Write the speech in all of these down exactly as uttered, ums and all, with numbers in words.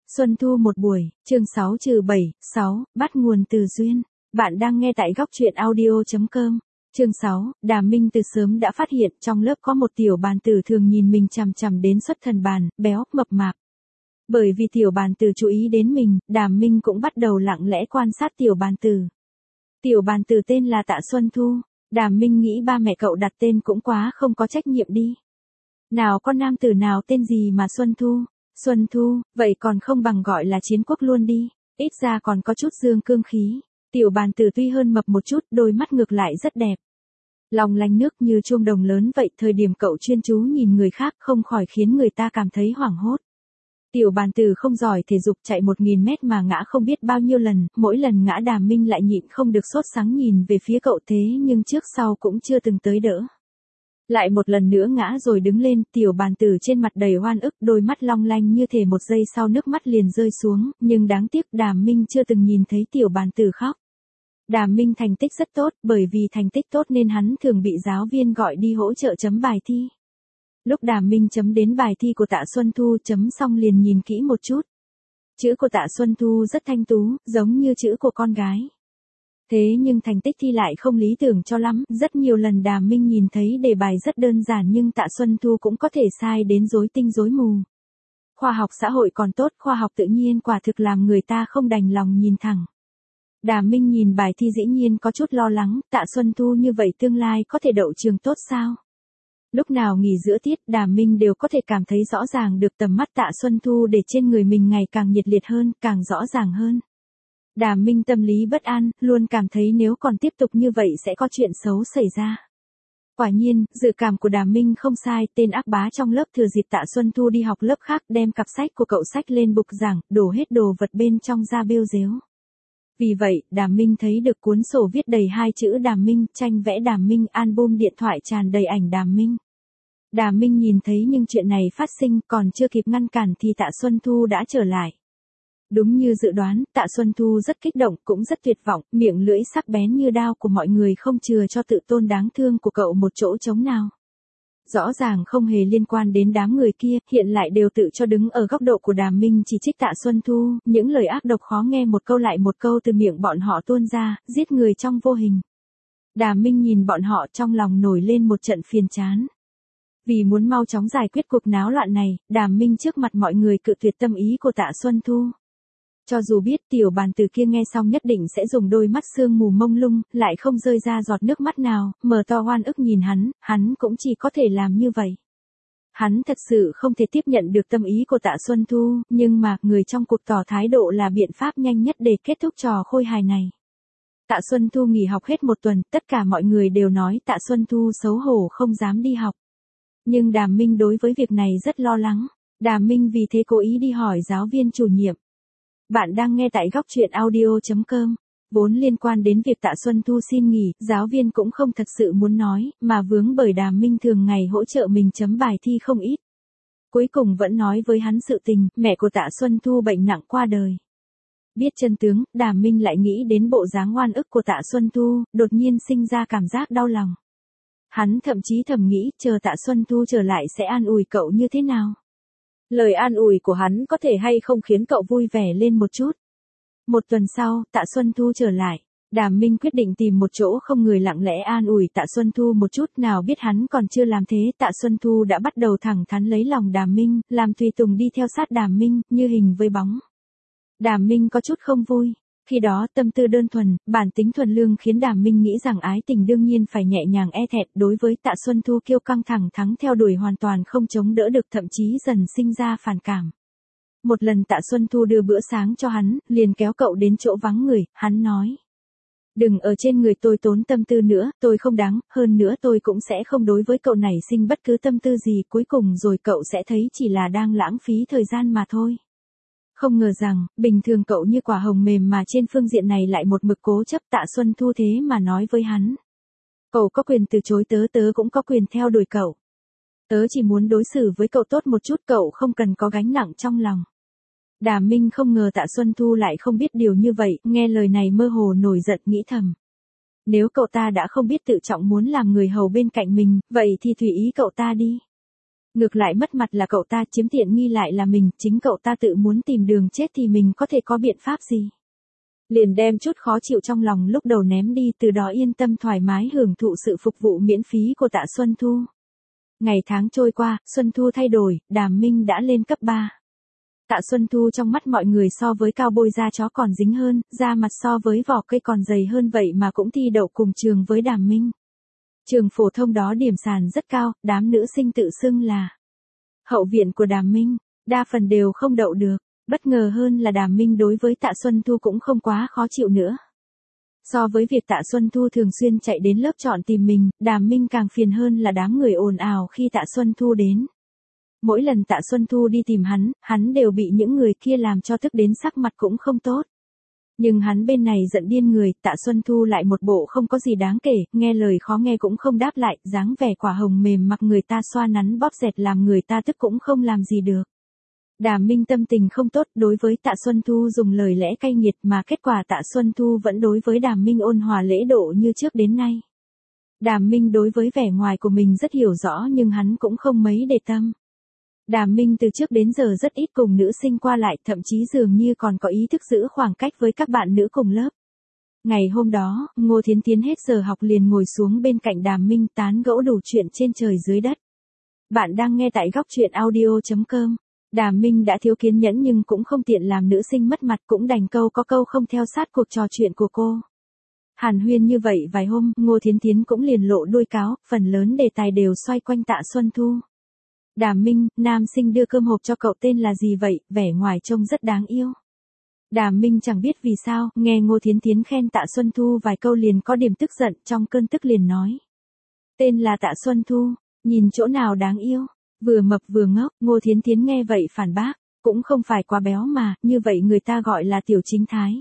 Xuân thu một buổi, chương sáu trừ bảy, sáu, bắt nguồn từ duyên. Bạn đang nghe tại góc truyện audio.com. Chương sáu, Đàm Minh từ sớm đã phát hiện trong lớp có một tiểu bàn tử thường nhìn mình chằm chằm đến xuất thần bàn, béo, mập mạp. Bởi vì tiểu bàn tử chú ý đến mình, Đàm Minh cũng bắt đầu lặng lẽ quan sát tiểu bàn tử. Tiểu bàn tử tên là Tạ Xuân Thu. Đàm Minh nghĩ ba mẹ cậu đặt tên cũng quá không có trách nhiệm đi. Nào con nam tử nào tên gì mà Xuân Thu? Xuân Thu, vậy còn không bằng gọi là Chiến Quốc luôn đi, ít ra còn có chút dương cương khí. Tiểu bàn tử tuy hơn mập một chút, đôi mắt ngược lại rất đẹp. Long lanh nước như chuông đồng lớn vậy, thời điểm cậu chuyên chú nhìn người khác không khỏi khiến người ta cảm thấy hoảng hốt. Tiểu bàn tử không giỏi thể dục, chạy một nghìn mét mà ngã không biết bao nhiêu lần, mỗi lần ngã Đàm Minh lại nhịn không được sốt sắng nhìn về phía cậu, thế nhưng trước sau cũng chưa từng tới đỡ. Lại một lần nữa ngã rồi đứng lên, tiểu bàn tử trên mặt đầy oan ức, đôi mắt long lanh như thể một giây sau nước mắt liền rơi xuống, nhưng đáng tiếc Đàm Minh chưa từng nhìn thấy tiểu bàn tử khóc. Đàm Minh thành tích rất tốt, bởi vì thành tích tốt nên hắn thường bị giáo viên gọi đi hỗ trợ chấm bài thi. Lúc Đàm Minh chấm đến bài thi của Tạ Xuân Thu, chấm xong liền nhìn kỹ một chút. Chữ của Tạ Xuân Thu rất thanh tú, giống như chữ của con gái. Thế nhưng thành tích thi lại không lý tưởng cho lắm, rất nhiều lần Đàm Minh nhìn thấy đề bài rất đơn giản nhưng Tạ Xuân Thu cũng có thể sai đến rối tinh rối mù. Khoa học xã hội còn tốt, khoa học tự nhiên quả thực làm người ta không đành lòng nhìn thẳng. Đàm Minh nhìn bài thi dĩ nhiên có chút lo lắng, Tạ Xuân Thu như vậy tương lai có thể đậu trường tốt sao? Lúc nào nghỉ giữa tiết, Đàm Minh đều có thể cảm thấy rõ ràng được tầm mắt Tạ Xuân Thu để trên người mình ngày càng nhiệt liệt hơn, càng rõ ràng hơn. Đàm Minh tâm lý bất an, luôn cảm thấy nếu còn tiếp tục như vậy sẽ có chuyện xấu xảy ra. Quả nhiên, dự cảm của Đàm Minh không sai, tên ác bá trong lớp thừa dịp Tạ Xuân Thu đi học lớp khác đem cặp sách của cậu xách lên bục giảng, đổ hết đồ vật bên trong ra bêu rếu. Vì vậy, Đàm Minh thấy được cuốn sổ viết đầy hai chữ Đàm Minh, tranh vẽ Đàm Minh, album điện thoại tràn đầy ảnh Đàm Minh. Đàm Minh nhìn thấy nhưng chuyện này phát sinh, còn chưa kịp ngăn cản thì Tạ Xuân Thu đã trở lại. Đúng như dự đoán, Tạ Xuân Thu rất kích động, cũng rất tuyệt vọng, miệng lưỡi sắc bén như đao của mọi người không chừa cho tự tôn đáng thương của cậu một chỗ trống nào. Rõ ràng không hề liên quan đến đám người kia, hiện lại đều tự cho đứng ở góc độ của Đàm Minh chỉ trích Tạ Xuân Thu, những lời ác độc khó nghe một câu lại một câu từ miệng bọn họ tuôn ra, giết người trong vô hình. Đàm Minh nhìn bọn họ trong lòng nổi lên một trận phiền chán. Vì muốn mau chóng giải quyết cuộc náo loạn này, Đàm Minh trước mặt mọi người cự tuyệt tâm ý của Tạ Xuân Thu. Cho dù biết tiểu bàn tử kia nghe xong nhất định sẽ dùng đôi mắt sương mù mông lung, lại không rơi ra giọt nước mắt nào, mở to oan ức nhìn hắn, hắn cũng chỉ có thể làm như vậy. Hắn thật sự không thể tiếp nhận được tâm ý của Tạ Xuân Thu, nhưng mà, người trong cuộc tỏ thái độ là biện pháp nhanh nhất để kết thúc trò khôi hài này. Tạ Xuân Thu nghỉ học hết một tuần, tất cả mọi người đều nói Tạ Xuân Thu xấu hổ không dám đi học. Nhưng Đàm Minh đối với việc này rất lo lắng. Đàm Minh vì thế cố ý đi hỏi giáo viên chủ nhiệm. Bạn đang nghe tại góc truyện audio.com. Vốn liên quan đến việc Tạ Xuân Thu xin nghỉ, giáo viên cũng không thật sự muốn nói, mà vướng bởi Đàm Minh thường ngày hỗ trợ mình chấm bài thi không ít. Cuối cùng vẫn nói với hắn sự tình, mẹ của Tạ Xuân Thu bệnh nặng qua đời. Biết chân tướng, Đàm Minh lại nghĩ đến bộ dáng oan ức của Tạ Xuân Thu, đột nhiên sinh ra cảm giác đau lòng. Hắn thậm chí thầm nghĩ, chờ Tạ Xuân Thu trở lại sẽ an ủi cậu như thế nào. Lời an ủi của hắn có thể hay không khiến cậu vui vẻ lên một chút. Một tuần sau, Tạ Xuân Thu trở lại. Đàm Minh quyết định tìm một chỗ không người lặng lẽ an ủi Tạ Xuân Thu một chút, nào biết hắn còn chưa làm thế, Tạ Xuân Thu đã bắt đầu thẳng thắn lấy lòng Đàm Minh, làm tùy tùng đi theo sát Đàm Minh, như hình với bóng. Đàm Minh có chút không vui. Khi đó tâm tư đơn thuần, bản tính thuần lương khiến Đàm Minh nghĩ rằng ái tình đương nhiên phải nhẹ nhàng e thẹn, đối với Tạ Xuân Thu kiêu căng thẳng thắng theo đuổi hoàn toàn không chống đỡ được, thậm chí dần sinh ra phản cảm. Một lần Tạ Xuân Thu đưa bữa sáng cho hắn, liền kéo cậu đến chỗ vắng người, hắn nói. Đừng ở trên người tôi tốn tâm tư nữa, tôi không đáng, hơn nữa tôi cũng sẽ không đối với cậu nảy sinh bất cứ tâm tư gì, cuối cùng rồi cậu sẽ thấy chỉ là đang lãng phí thời gian mà thôi. Không ngờ rằng, bình thường cậu như quả hồng mềm mà trên phương diện này lại một mực cố chấp. Tạ Xuân Thu thế mà nói với hắn. Cậu có quyền từ chối tớ, tớ cũng có quyền theo đuổi cậu. Tớ chỉ muốn đối xử với cậu tốt một chút, cậu không cần có gánh nặng trong lòng. Đàm Minh không ngờ Tạ Xuân Thu lại không biết điều như vậy, nghe lời này mơ hồ nổi giận nghĩ thầm. Nếu cậu ta đã không biết tự trọng muốn làm người hầu bên cạnh mình, vậy thì tùy ý cậu ta đi. Ngược lại mất mặt là cậu ta, chiếm tiện nghi lại là mình, chính cậu ta tự muốn tìm đường chết thì mình có thể có biện pháp gì. Liền đem chút khó chịu trong lòng lúc đầu ném đi, từ đó yên tâm thoải mái hưởng thụ sự phục vụ miễn phí của Tạ Xuân Thu. Ngày tháng trôi qua, Xuân Thu thay đổi, Đàm Minh đã lên cấp ba. Tạ Xuân Thu trong mắt mọi người so với cao bôi da chó còn dính hơn, da mặt so với vỏ cây còn dày hơn, vậy mà cũng thi đậu cùng trường với Đàm Minh. Trường phổ thông đó điểm sàn rất cao, đám nữ sinh tự xưng là hậu viện của Đàm Minh, đa phần đều không đậu được. Bất ngờ hơn là Đàm Minh đối với Tạ Xuân Thu cũng không quá khó chịu nữa. So với việc Tạ Xuân Thu thường xuyên chạy đến lớp chọn tìm mình, Đàm Minh càng phiền hơn là đám người ồn ào khi Tạ Xuân Thu đến. Mỗi lần Tạ Xuân Thu đi tìm hắn, hắn đều bị những người kia làm cho tức đến sắc mặt cũng không tốt. Nhưng hắn bên này giận điên người, Tạ Xuân Thu lại một bộ không có gì đáng kể, nghe lời khó nghe cũng không đáp lại, dáng vẻ quả hồng mềm mặc người ta xoa nắn bóp dẹt làm người ta tức cũng không làm gì được. Đàm Minh tâm tình không tốt, đối với Tạ Xuân Thu dùng lời lẽ cay nghiệt, mà kết quả Tạ Xuân Thu vẫn đối với Đàm Minh ôn hòa lễ độ như trước đến nay. Đàm Minh đối với vẻ ngoài của mình rất hiểu rõ nhưng hắn cũng không mấy để tâm. Đàm Minh từ trước đến giờ rất ít cùng nữ sinh qua lại, thậm chí dường như còn có ý thức giữ khoảng cách với các bạn nữ cùng lớp. Ngày hôm đó, Ngô Thiến Thiến hết giờ học liền ngồi xuống bên cạnh Đàm Minh tán gẫu đủ chuyện trên trời dưới đất. Bạn đang nghe tại góc truyện audio chấm com. Đàm Minh đã thiếu kiên nhẫn nhưng cũng không tiện làm nữ sinh mất mặt, cũng đành câu có câu không theo sát cuộc trò chuyện của cô. Hàn huyên như vậy vài hôm, Ngô Thiến Thiến cũng liền lộ đuôi cáo, phần lớn đề tài đều xoay quanh Tạ Xuân Thu. Đàm Minh, nam sinh đưa cơm hộp cho cậu tên là gì vậy, vẻ ngoài trông rất đáng yêu. Đàm Minh chẳng biết vì sao, nghe Ngô Thiến Thiến khen Tạ Xuân Thu vài câu liền có điểm tức giận, trong cơn tức liền nói. Tên là Tạ Xuân Thu, nhìn chỗ nào đáng yêu. Vừa mập vừa ngốc, Ngô Thiến Thiến nghe vậy phản bác, cũng không phải quá béo mà, như vậy người ta gọi là tiểu chính thái.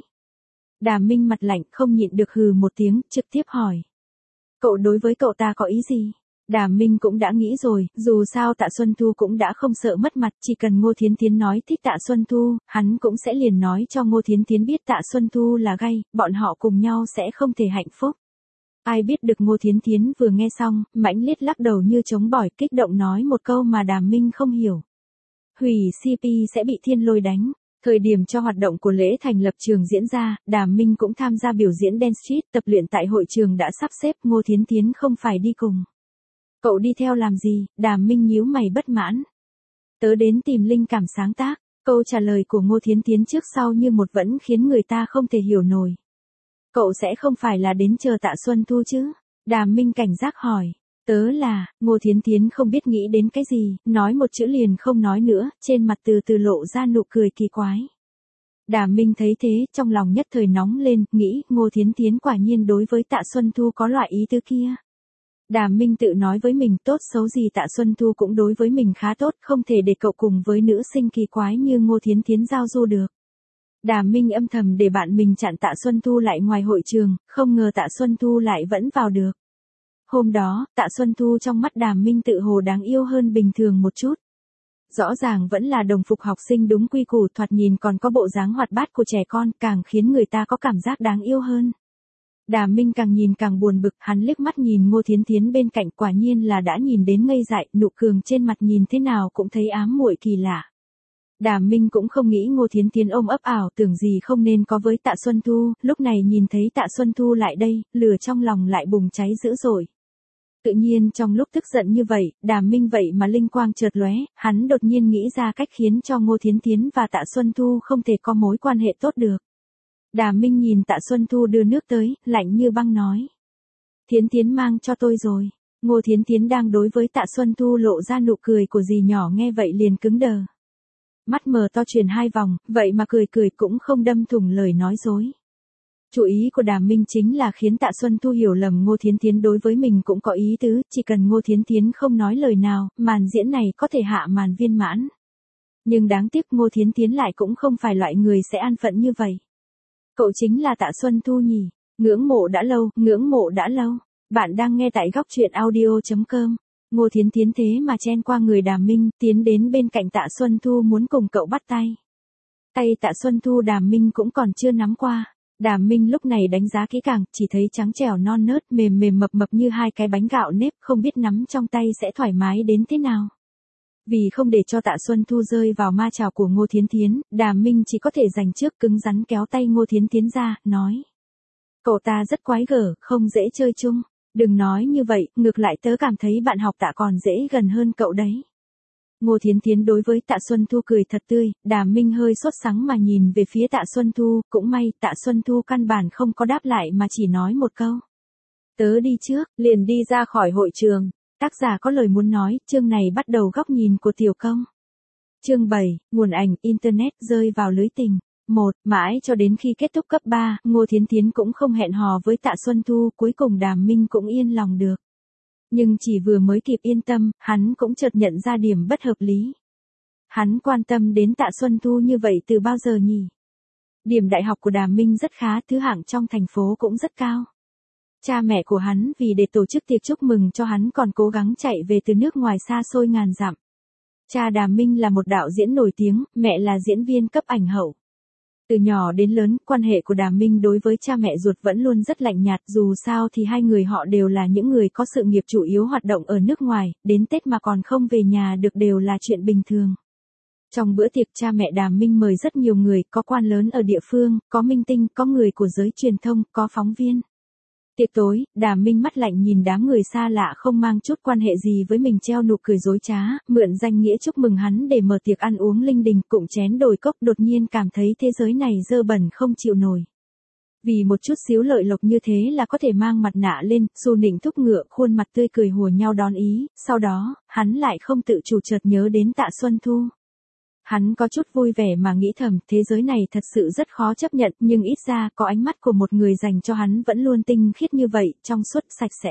Đàm Minh mặt lạnh không nhịn được hừ một tiếng, trực tiếp hỏi. Cậu đối với cậu ta có ý gì? Đàm Minh cũng đã nghĩ rồi, dù sao Tạ Xuân Thu cũng đã không sợ mất mặt, chỉ cần Ngô Thiến Thiến nói thích Tạ Xuân Thu, hắn cũng sẽ liền nói cho Ngô Thiến Thiến biết Tạ Xuân Thu là gay, bọn họ cùng nhau sẽ không thể hạnh phúc. Ai biết được Ngô Thiến Thiến vừa nghe xong, mãnh liệt lắc đầu như chống bỏi, kích động nói một câu mà Đàm Minh không hiểu. Hủy xê pê sẽ bị thiên lôi đánh. Thời điểm cho hoạt động của lễ thành lập trường diễn ra, Đàm Minh cũng tham gia biểu diễn Dance Street, tập luyện tại hội trường đã sắp xếp, Ngô Thiến Thiến không phải đi cùng. Cậu đi theo làm gì? Đàm Minh nhíu mày bất mãn. Tớ đến tìm linh cảm sáng tác. Câu trả lời của Ngô Thiến Thiến trước sau như một vẫn khiến người ta không thể hiểu nổi. Cậu sẽ không phải là đến chờ Tạ Xuân Thu chứ? Đàm Minh cảnh giác hỏi. Tớ là, Ngô Thiến Thiến không biết nghĩ đến cái gì, nói một chữ liền không nói nữa, trên mặt từ từ lộ ra nụ cười kỳ quái. Đàm Minh thấy thế, trong lòng nhất thời nóng lên, nghĩ Ngô Thiến Thiến quả nhiên đối với Tạ Xuân Thu có loại ý tứ kia. Đàm Minh tự nói với mình tốt xấu gì Tạ Xuân Thu cũng đối với mình khá tốt, không thể để cậu cùng với nữ sinh kỳ quái như Ngô Thiến Thiến giao du được. Đàm Minh âm thầm để bạn mình chặn Tạ Xuân Thu lại ngoài hội trường, không ngờ Tạ Xuân Thu lại vẫn vào được. Hôm đó, Tạ Xuân Thu trong mắt Đàm Minh tự hồ đáng yêu hơn bình thường một chút. Rõ ràng vẫn là đồng phục học sinh đúng quy củ, thoạt nhìn còn có bộ dáng hoạt bát của trẻ con, càng khiến người ta có cảm giác đáng yêu hơn. Đàm Minh càng nhìn càng buồn bực, hắn liếc mắt nhìn Ngô Thiến Thiến bên cạnh, quả nhiên là đã nhìn đến ngây dại, nụ cường trên mặt nhìn thế nào cũng thấy ám muội kỳ lạ. Đàm Minh cũng không nghĩ Ngô Thiến Thiến ôm ấp ảo tưởng gì không nên có với Tạ Xuân Thu, lúc này nhìn thấy Tạ Xuân Thu lại đây, lửa trong lòng lại bùng cháy dữ dội. Tự nhiên trong lúc tức giận như vậy, Đàm Minh vậy mà linh quang chợt lóe, hắn đột nhiên nghĩ ra cách khiến cho Ngô Thiến Thiến và Tạ Xuân Thu không thể có mối quan hệ tốt được. Đàm Minh nhìn Tạ Xuân Thu đưa nước tới, lạnh như băng nói. Thiến Thiến mang cho tôi rồi. Ngô Thiến Thiến đang đối với Tạ Xuân Thu lộ ra nụ cười của dì nhỏ, nghe vậy liền cứng đờ. Mắt mờ to chuyển hai vòng, vậy mà cười cười cũng không đâm thủng lời nói dối. Chủ ý của Đàm Minh chính là khiến Tạ Xuân Thu hiểu lầm Ngô Thiến Thiến đối với mình cũng có ý tứ, chỉ cần Ngô Thiến Thiến không nói lời nào, màn diễn này có thể hạ màn viên mãn. Nhưng đáng tiếc Ngô Thiến Thiến lại cũng không phải loại người sẽ an phận như vậy. Cậu chính là Tạ Xuân Thu nhỉ? Ngưỡng mộ đã lâu, ngưỡng mộ đã lâu. Bạn đang nghe tại góc truyện audio chấm com. Ngô Thiến Thiến thế mà chen qua người Đàm Minh, tiến đến bên cạnh Tạ Xuân Thu muốn cùng cậu bắt tay. Tay Tạ Xuân Thu Đàm Minh cũng còn chưa nắm qua. Đàm Minh lúc này đánh giá kỹ càng, chỉ thấy trắng trẻo non nớt, mềm mềm mập mập như hai cái bánh gạo nếp, không biết nắm trong tay sẽ thoải mái đến thế nào. Vì không để cho Tạ Xuân Thu rơi vào ma chảo của Ngô Thiến Thiến, Đàm Minh chỉ có thể giành trước cứng rắn kéo tay Ngô Thiến Thiến ra, nói. Cậu ta rất quái gở, không dễ chơi chung. Đừng nói như vậy, ngược lại tớ cảm thấy bạn học Tạ còn dễ gần hơn cậu đấy. Ngô Thiến Thiến đối với Tạ Xuân Thu cười thật tươi, Đàm Minh hơi sốt sắng mà nhìn về phía Tạ Xuân Thu, cũng may Tạ Xuân Thu căn bản không có đáp lại mà chỉ nói một câu. Tớ đi trước, liền đi ra khỏi hội trường. Tác giả có lời muốn nói, chương này bắt đầu góc nhìn của Tiểu Công. Chương bảy, nguồn ảnh, Internet rơi vào lưới tình. một. Mãi cho đến khi kết thúc cấp ba, Ngô Thiến Thiến cũng không hẹn hò với Tạ Xuân Thu, cuối cùng Đàm Minh cũng yên lòng được. Nhưng chỉ vừa mới kịp yên tâm, hắn cũng chợt nhận ra điểm bất hợp lý. Hắn quan tâm đến Tạ Xuân Thu như vậy từ bao giờ nhỉ? Điểm đại học của Đàm Minh rất khá, thứ hạng trong thành phố cũng rất cao. Cha mẹ của hắn vì để tổ chức tiệc chúc mừng cho hắn còn cố gắng chạy về từ nước ngoài xa xôi ngàn dặm. Cha Đàm Minh là một đạo diễn nổi tiếng, mẹ là diễn viên cấp ảnh hậu. Từ nhỏ đến lớn, quan hệ của Đàm Minh đối với cha mẹ ruột vẫn luôn rất lạnh nhạt, dù sao thì hai người họ đều là những người có sự nghiệp chủ yếu hoạt động ở nước ngoài, đến Tết mà còn không về nhà được đều là chuyện bình thường. Trong bữa tiệc cha mẹ Đàm Minh mời rất nhiều người, có quan lớn ở địa phương, có minh tinh, có người của giới truyền thông, có phóng viên. Tiệc tối, Đàm Minh mắt lạnh nhìn đám người xa lạ không mang chút quan hệ gì với mình treo nụ cười dối trá, mượn danh nghĩa chúc mừng hắn để mở tiệc ăn uống linh đình, cụng chén đồi cốc, đột nhiên cảm thấy thế giới này dơ bẩn không chịu nổi. Vì một chút xíu lợi lộc như thế là có thể mang mặt nạ lên, xu nịnh thúc ngựa, khuôn mặt tươi cười hùa nhau đón ý, sau đó, hắn lại không tự chủ chợt nhớ đến Tạ Xuân Thu. Hắn có chút vui vẻ mà nghĩ thầm, thế giới này thật sự rất khó chấp nhận, nhưng ít ra có ánh mắt của một người dành cho hắn vẫn luôn tinh khiết như vậy, trong suốt, sạch sẽ.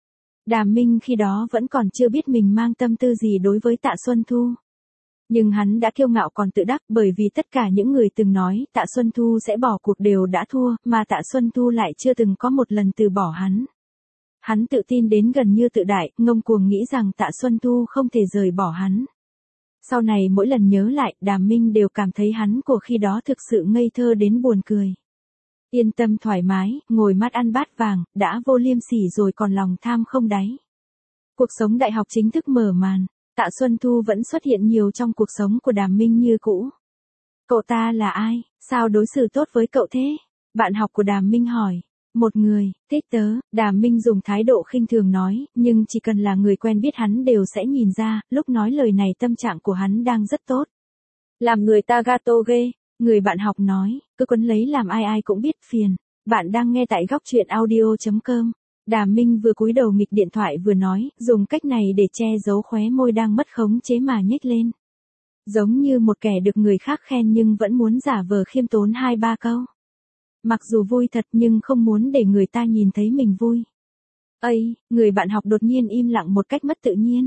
Đàm Minh khi đó vẫn còn chưa biết mình mang tâm tư gì đối với Tạ Xuân Thu. Nhưng hắn đã kiêu ngạo còn tự đắc, bởi vì tất cả những người từng nói Tạ Xuân Thu sẽ bỏ cuộc đều đã thua, mà Tạ Xuân Thu lại chưa từng có một lần từ bỏ hắn. Hắn tự tin đến gần như tự đại, ngông cuồng nghĩ rằng Tạ Xuân Thu không thể rời bỏ hắn. Sau này mỗi lần nhớ lại, Đàm Minh đều cảm thấy hắn của khi đó thực sự ngây thơ đến buồn cười. Yên tâm thoải mái, ngồi mắt ăn bát vàng, đã vô liêm sỉ rồi còn lòng tham không đáy. Cuộc sống đại học chính thức mở màn, Tạ Xuân Thu vẫn xuất hiện nhiều trong cuộc sống của Đàm Minh như cũ. Cậu ta là ai, sao đối xử tốt với cậu thế? Bạn học của Đàm Minh hỏi. Một người, thích tớ, Đàm Minh dùng thái độ khinh thường nói, nhưng chỉ cần là người quen biết hắn đều sẽ nhìn ra, lúc nói lời này tâm trạng của hắn đang rất tốt. Làm người ta gato ghê, người bạn học nói, cứ quấn lấy làm ai ai cũng biết phiền. Bạn đang nghe tại góc truyện audio chấm com. Đàm Minh vừa cúi đầu nghịch điện thoại vừa nói, dùng cách này để che giấu khóe môi đang mất khống chế mà nhếch lên. Giống như một kẻ được người khác khen nhưng vẫn muốn giả vờ khiêm tốn hai ba câu. Mặc dù vui thật nhưng không muốn để người ta nhìn thấy mình vui. Ây, người bạn học đột nhiên im lặng một cách mất tự nhiên.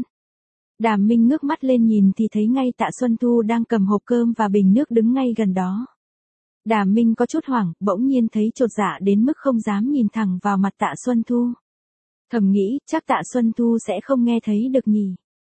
Đàm Minh ngước mắt lên nhìn thì thấy ngay Tạ Xuân Thu đang cầm hộp cơm và bình nước đứng ngay gần đó. Đàm Minh có chút hoảng, bỗng nhiên thấy chột dạ đến mức không dám nhìn thẳng vào mặt Tạ Xuân Thu. Thầm nghĩ, chắc Tạ Xuân Thu sẽ không nghe thấy được nhỉ.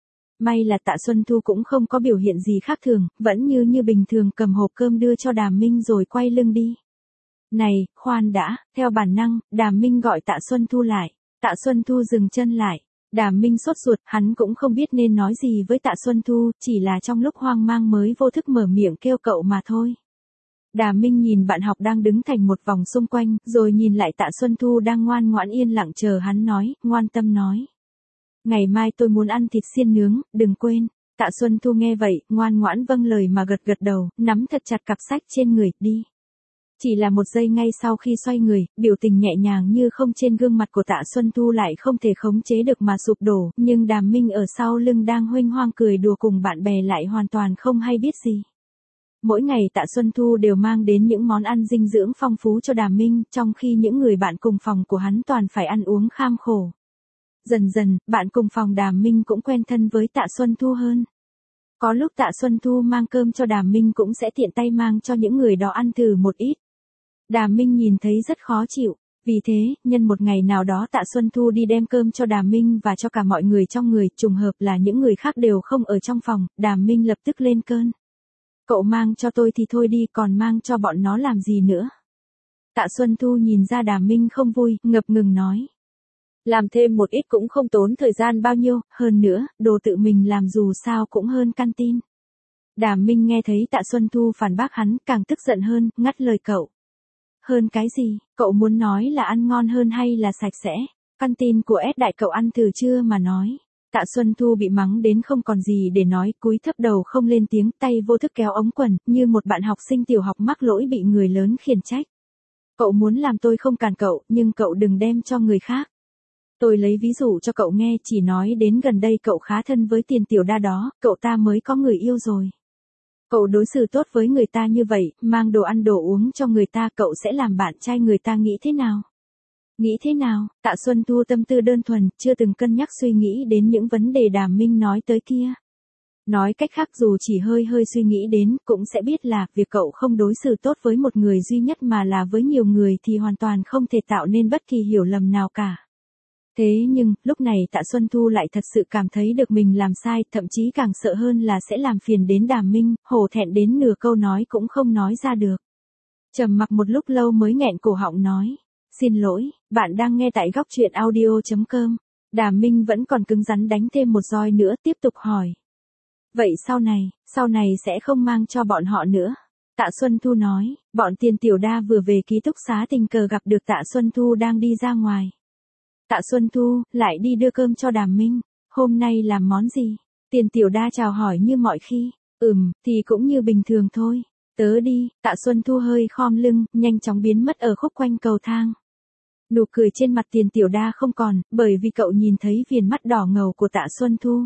May là Tạ Xuân Thu cũng không có biểu hiện gì khác thường, vẫn như như bình thường cầm hộp cơm đưa cho Đàm Minh rồi quay lưng đi. Này, khoan đã, theo bản năng, Đàm Minh gọi Tạ Xuân Thu lại. Tạ Xuân Thu dừng chân lại. Đàm Minh sốt ruột, hắn cũng không biết nên nói gì với Tạ Xuân Thu, chỉ là trong lúc hoang mang mới vô thức mở miệng kêu cậu mà thôi. Đàm Minh nhìn bạn học đang đứng thành một vòng xung quanh, rồi nhìn lại Tạ Xuân Thu đang ngoan ngoãn yên lặng chờ hắn nói, ngoan tâm nói. Ngày mai tôi muốn ăn thịt xiên nướng, đừng quên. Tạ Xuân Thu nghe vậy, ngoan ngoãn vâng lời mà gật gật đầu, nắm thật chặt cặp sách trên người, đi. Chỉ là một giây ngay sau khi xoay người, biểu tình nhẹ nhàng như không trên gương mặt của Tạ Xuân Thu lại không thể khống chế được mà sụp đổ, nhưng Đàm Minh ở sau lưng đang huênh hoang cười đùa cùng bạn bè lại hoàn toàn không hay biết gì. Mỗi ngày Tạ Xuân Thu đều mang đến những món ăn dinh dưỡng phong phú cho Đàm Minh, trong khi những người bạn cùng phòng của hắn toàn phải ăn uống kham khổ. Dần dần, bạn cùng phòng Đàm Minh cũng quen thân với Tạ Xuân Thu hơn. Có lúc Tạ Xuân Thu mang cơm cho Đàm Minh cũng sẽ tiện tay mang cho những người đó ăn thử một ít. Đàm Minh nhìn thấy rất khó chịu, vì thế, nhân một ngày nào đó Tạ Xuân Thu đi đem cơm cho Đàm Minh và cho cả mọi người trong người, trùng hợp là những người khác đều không ở trong phòng, Đàm Minh lập tức lên cơn. Cậu mang cho tôi thì thôi đi, còn mang cho bọn nó làm gì nữa? Tạ Xuân Thu nhìn ra Đàm Minh không vui, ngập ngừng nói. Làm thêm một ít cũng không tốn thời gian bao nhiêu, hơn nữa, đồ tự mình làm dù sao cũng hơn canteen. Đàm Minh nghe thấy Tạ Xuân Thu phản bác hắn, càng tức giận hơn, ngắt lời cậu. Hơn cái gì, cậu muốn nói là ăn ngon hơn hay là sạch sẽ? Canteen của S đại cậu ăn thử chưa mà nói. Tạ Xuân Thu bị mắng đến không còn gì để nói, cúi thấp đầu không lên tiếng, tay vô thức kéo ống quần, như một bạn học sinh tiểu học mắc lỗi bị người lớn khiển trách. Cậu muốn làm tôi không cản cậu, nhưng cậu đừng đem cho người khác. Tôi lấy ví dụ cho cậu nghe, chỉ nói đến gần đây cậu khá thân với Tiền Tiểu Đa đó, cậu ta mới có người yêu rồi. Cậu đối xử tốt với người ta như vậy, mang đồ ăn đồ uống cho người ta, cậu sẽ làm bạn trai người ta nghĩ thế nào? Nghĩ thế nào? Tạ Xuân Thu tâm tư đơn thuần, chưa từng cân nhắc suy nghĩ đến những vấn đề Đàm Minh nói tới kia. Nói cách khác dù chỉ hơi hơi suy nghĩ đến, cũng sẽ biết là, việc cậu không đối xử tốt với một người duy nhất mà là với nhiều người thì hoàn toàn không thể tạo nên bất kỳ hiểu lầm nào cả. Thế nhưng, lúc này Tạ Xuân Thu lại thật sự cảm thấy được mình làm sai, thậm chí càng sợ hơn là sẽ làm phiền đến Đàm Minh, hổ thẹn đến nửa câu nói cũng không nói ra được. Trầm mặc một lúc lâu mới nghẹn cổ họng nói. Xin lỗi, bạn đang nghe tại góc truyện audio chấm com. Đàm Minh vẫn còn cứng rắn đánh thêm một roi nữa, tiếp tục hỏi. Vậy sau này, sau này sẽ không mang cho bọn họ nữa. Tạ Xuân Thu nói, bọn Tiền Tiểu Đa vừa về ký túc xá tình cờ gặp được Tạ Xuân Thu đang đi ra ngoài. Tạ Xuân Thu, lại đi đưa cơm cho Đàm Minh, hôm nay làm món gì? Tiền Tiểu Đa chào hỏi như mọi khi, ừm, thì cũng như bình thường thôi. Tớ đi, Tạ Xuân Thu hơi khom lưng, nhanh chóng biến mất ở khúc quanh cầu thang. Nụ cười trên mặt Tiền Tiểu Đa không còn, bởi vì cậu nhìn thấy viền mắt đỏ ngầu của Tạ Xuân Thu.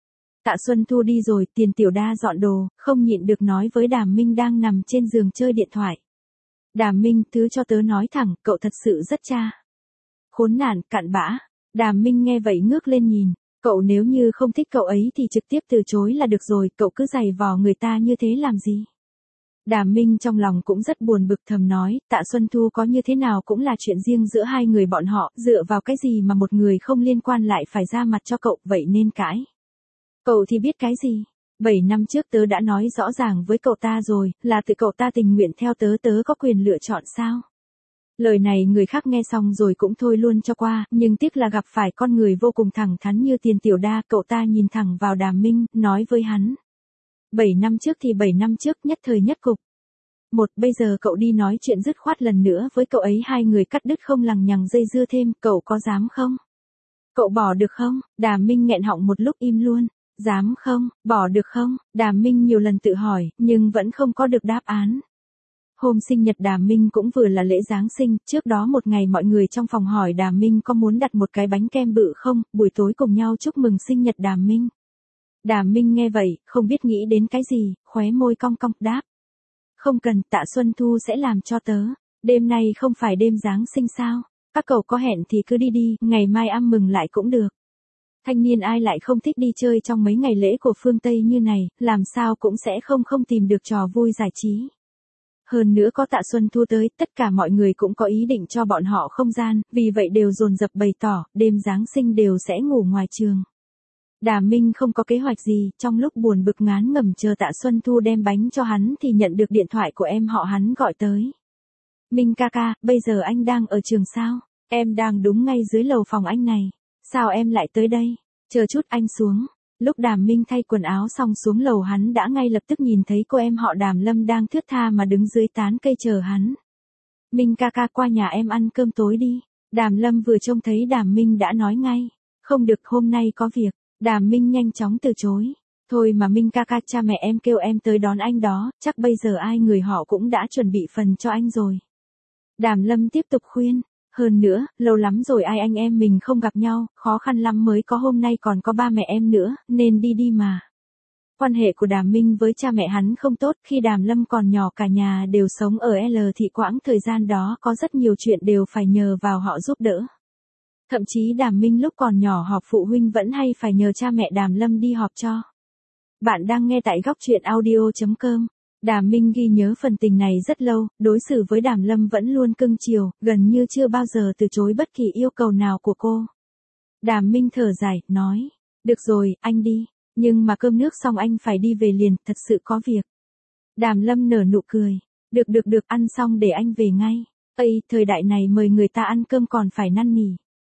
Tạ Xuân Thu đi rồi, Tiền Tiểu Đa dọn đồ, không nhịn được nói với Đàm Minh đang nằm trên giường chơi điện thoại. Đàm Minh, thứ cho tớ nói thẳng, cậu thật sự rất cha. Khốn nạn, cặn bã. Đàm Minh nghe vậy ngước lên nhìn, cậu nếu như không thích cậu ấy thì trực tiếp từ chối là được rồi, cậu cứ giày vò người ta như thế làm gì? Đàm Minh trong lòng cũng rất buồn bực thầm nói, Tạ Xuân Thu có như thế nào cũng là chuyện riêng giữa hai người bọn họ, dựa vào cái gì mà một người không liên quan lại phải ra mặt cho cậu, vậy nên cãi. Cậu thì biết cái gì? Bảy năm trước tớ đã nói rõ ràng với cậu ta rồi, là tự cậu ta tình nguyện theo tớ, tớ có quyền lựa chọn sao? Lời này người khác nghe xong rồi cũng thôi luôn cho qua, nhưng tiếc là gặp phải con người vô cùng thẳng thắn như Tiền Tiểu Đa, cậu ta nhìn thẳng vào Đàm Minh, nói với hắn. Bảy năm trước thì bảy năm trước, nhất thời nhất cục. Một, bây giờ cậu đi nói chuyện dứt khoát lần nữa với cậu ấy, hai người cắt đứt không lằng nhằng dây dưa thêm, cậu có dám không? Cậu bỏ được không? Đàm Minh nghẹn họng một lúc im luôn. Dám không? Bỏ được không? Đàm Minh nhiều lần tự hỏi, nhưng vẫn không có được đáp án. Hôm sinh nhật Đàm Minh cũng vừa là lễ Giáng sinh, trước đó một ngày mọi người trong phòng hỏi Đàm Minh có muốn đặt một cái bánh kem bự không, buổi tối cùng nhau chúc mừng sinh nhật Đàm Minh. Đàm Minh nghe vậy, không biết nghĩ đến cái gì, khóe môi cong cong đáp. Không cần, Tạ Xuân Thu sẽ làm cho tớ. Đêm nay không phải đêm Giáng sinh sao? Các cậu có hẹn thì cứ đi đi, ngày mai ăn mừng lại cũng được. Thanh niên ai lại không thích đi chơi trong mấy ngày lễ của phương Tây như này, làm sao cũng sẽ không không tìm được trò vui giải trí. Hơn nữa có Tạ Xuân Thu tới, tất cả mọi người cũng có ý định cho bọn họ không gian, vì vậy đều dồn dập bày tỏ, đêm Giáng sinh đều sẽ ngủ ngoài trường. Đàm Minh không có kế hoạch gì, trong lúc buồn bực ngán ngẩm chờ Tạ Xuân Thu đem bánh cho hắn thì nhận được điện thoại của em họ hắn gọi tới. Minh ca ca, bây giờ anh đang ở trường sao? Em đang đúng ngay dưới lầu phòng anh này. Sao em lại tới đây? Chờ chút anh xuống. Lúc Đàm Minh thay quần áo xong xuống lầu hắn đã ngay lập tức nhìn thấy cô em họ Đàm Lâm đang thướt tha mà đứng dưới tán cây chờ hắn. Minh ca ca qua nhà em ăn cơm tối đi. Đàm Lâm vừa trông thấy Đàm Minh đã nói ngay. Không được, hôm nay có việc. Đàm Minh nhanh chóng từ chối. Thôi mà Minh ca ca, cha mẹ em kêu em tới đón anh đó, chắc bây giờ ai người họ cũng đã chuẩn bị phần cho anh rồi. Đàm Lâm tiếp tục khuyên. Hơn nữa, lâu lắm rồi ai anh em mình không gặp nhau, khó khăn lắm mới có hôm nay còn có ba mẹ em nữa, nên đi đi mà. Quan hệ của Đàm Minh với cha mẹ hắn không tốt, khi Đàm Lâm còn nhỏ cả nhà đều sống ở L thị, quãng thời gian đó có rất nhiều chuyện đều phải nhờ vào họ giúp đỡ. Thậm chí Đàm Minh lúc còn nhỏ họp phụ huynh vẫn hay phải nhờ cha mẹ Đàm Lâm đi họp cho. Bạn đang nghe tại góc truyện audio chấm com. Đàm Minh ghi nhớ phần tình này rất lâu, đối xử với Đàm Lâm vẫn luôn cưng chiều, gần như chưa bao giờ từ chối bất kỳ yêu cầu nào của cô. Đàm Minh thở dài, nói, được rồi, anh đi, nhưng mà cơm nước xong anh phải đi về liền, thật sự có việc. Đàm Lâm nở nụ cười, được được được, ăn xong để anh về ngay. Ây, thời đại này mời người ta ăn cơm còn phải năn nỉ.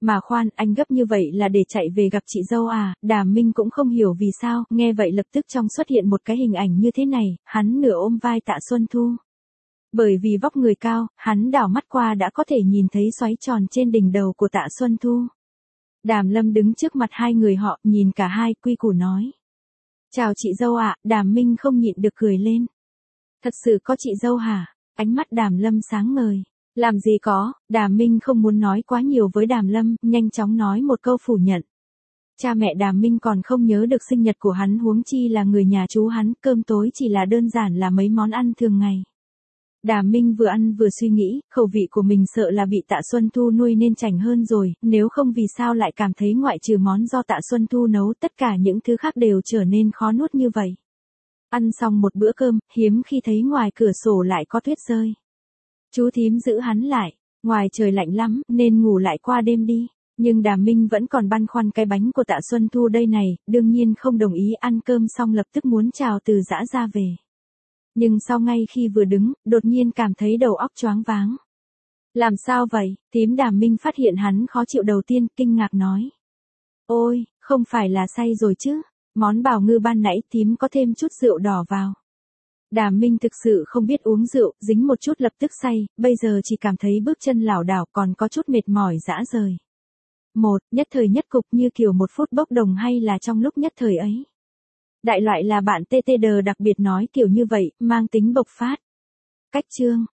Mà khoan, anh gấp như vậy là để chạy về gặp chị dâu à? Đàm Minh cũng không hiểu vì sao, nghe vậy lập tức trong xuất hiện một cái hình ảnh như thế này, hắn nửa ôm vai Tạ Xuân Thu. Bởi vì vóc người cao, hắn đảo mắt qua đã có thể nhìn thấy xoáy tròn trên đỉnh đầu của Tạ Xuân Thu. Đàm Lâm đứng trước mặt hai người họ, nhìn cả hai, quy củ nói. Chào chị dâu ạ, Đàm Minh không nhịn được cười lên. Thật sự có chị dâu hả? Ánh mắt Đàm Lâm sáng ngời. Làm gì có, Đàm Minh không muốn nói quá nhiều với Đàm Lâm, nhanh chóng nói một câu phủ nhận. Cha mẹ Đàm Minh còn không nhớ được sinh nhật của hắn, huống chi là người nhà chú hắn, cơm tối chỉ là đơn giản là mấy món ăn thường ngày. Đàm Minh vừa ăn vừa suy nghĩ, khẩu vị của mình sợ là bị Tạ Xuân Thu nuôi nên chảnh hơn rồi, nếu không vì sao lại cảm thấy ngoại trừ món do Tạ Xuân Thu nấu tất cả những thứ khác đều trở nên khó nuốt như vậy. Ăn xong một bữa cơm, hiếm khi thấy ngoài cửa sổ lại có tuyết rơi. Chú thím giữ hắn lại, ngoài trời lạnh lắm nên ngủ lại qua đêm đi. Nhưng Đàm Minh vẫn còn băn khoăn cái bánh của Tạ Xuân Thu đây này, đương nhiên không đồng ý. Ăn cơm xong lập tức muốn chào từ giã ra về. Nhưng sau ngay khi vừa đứng, đột nhiên cảm thấy đầu óc choáng váng. Làm sao vậy? Thím Đàm Minh phát hiện hắn khó chịu đầu tiên, kinh ngạc nói. Ôi, không phải là say rồi chứ? Món bào ngư ban nãy thím có thêm chút rượu đỏ vào. Đàm Minh thực sự không biết uống rượu, dính một chút lập tức say, bây giờ chỉ cảm thấy bước chân lảo đảo còn có chút mệt mỏi rã rời. Một, nhất thời nhất cục như kiểu một phút bốc đồng hay là trong lúc nhất thời ấy. Đại loại là bạn tê tê đờ đặc biệt nói kiểu như vậy, mang tính bộc phát. Cách chương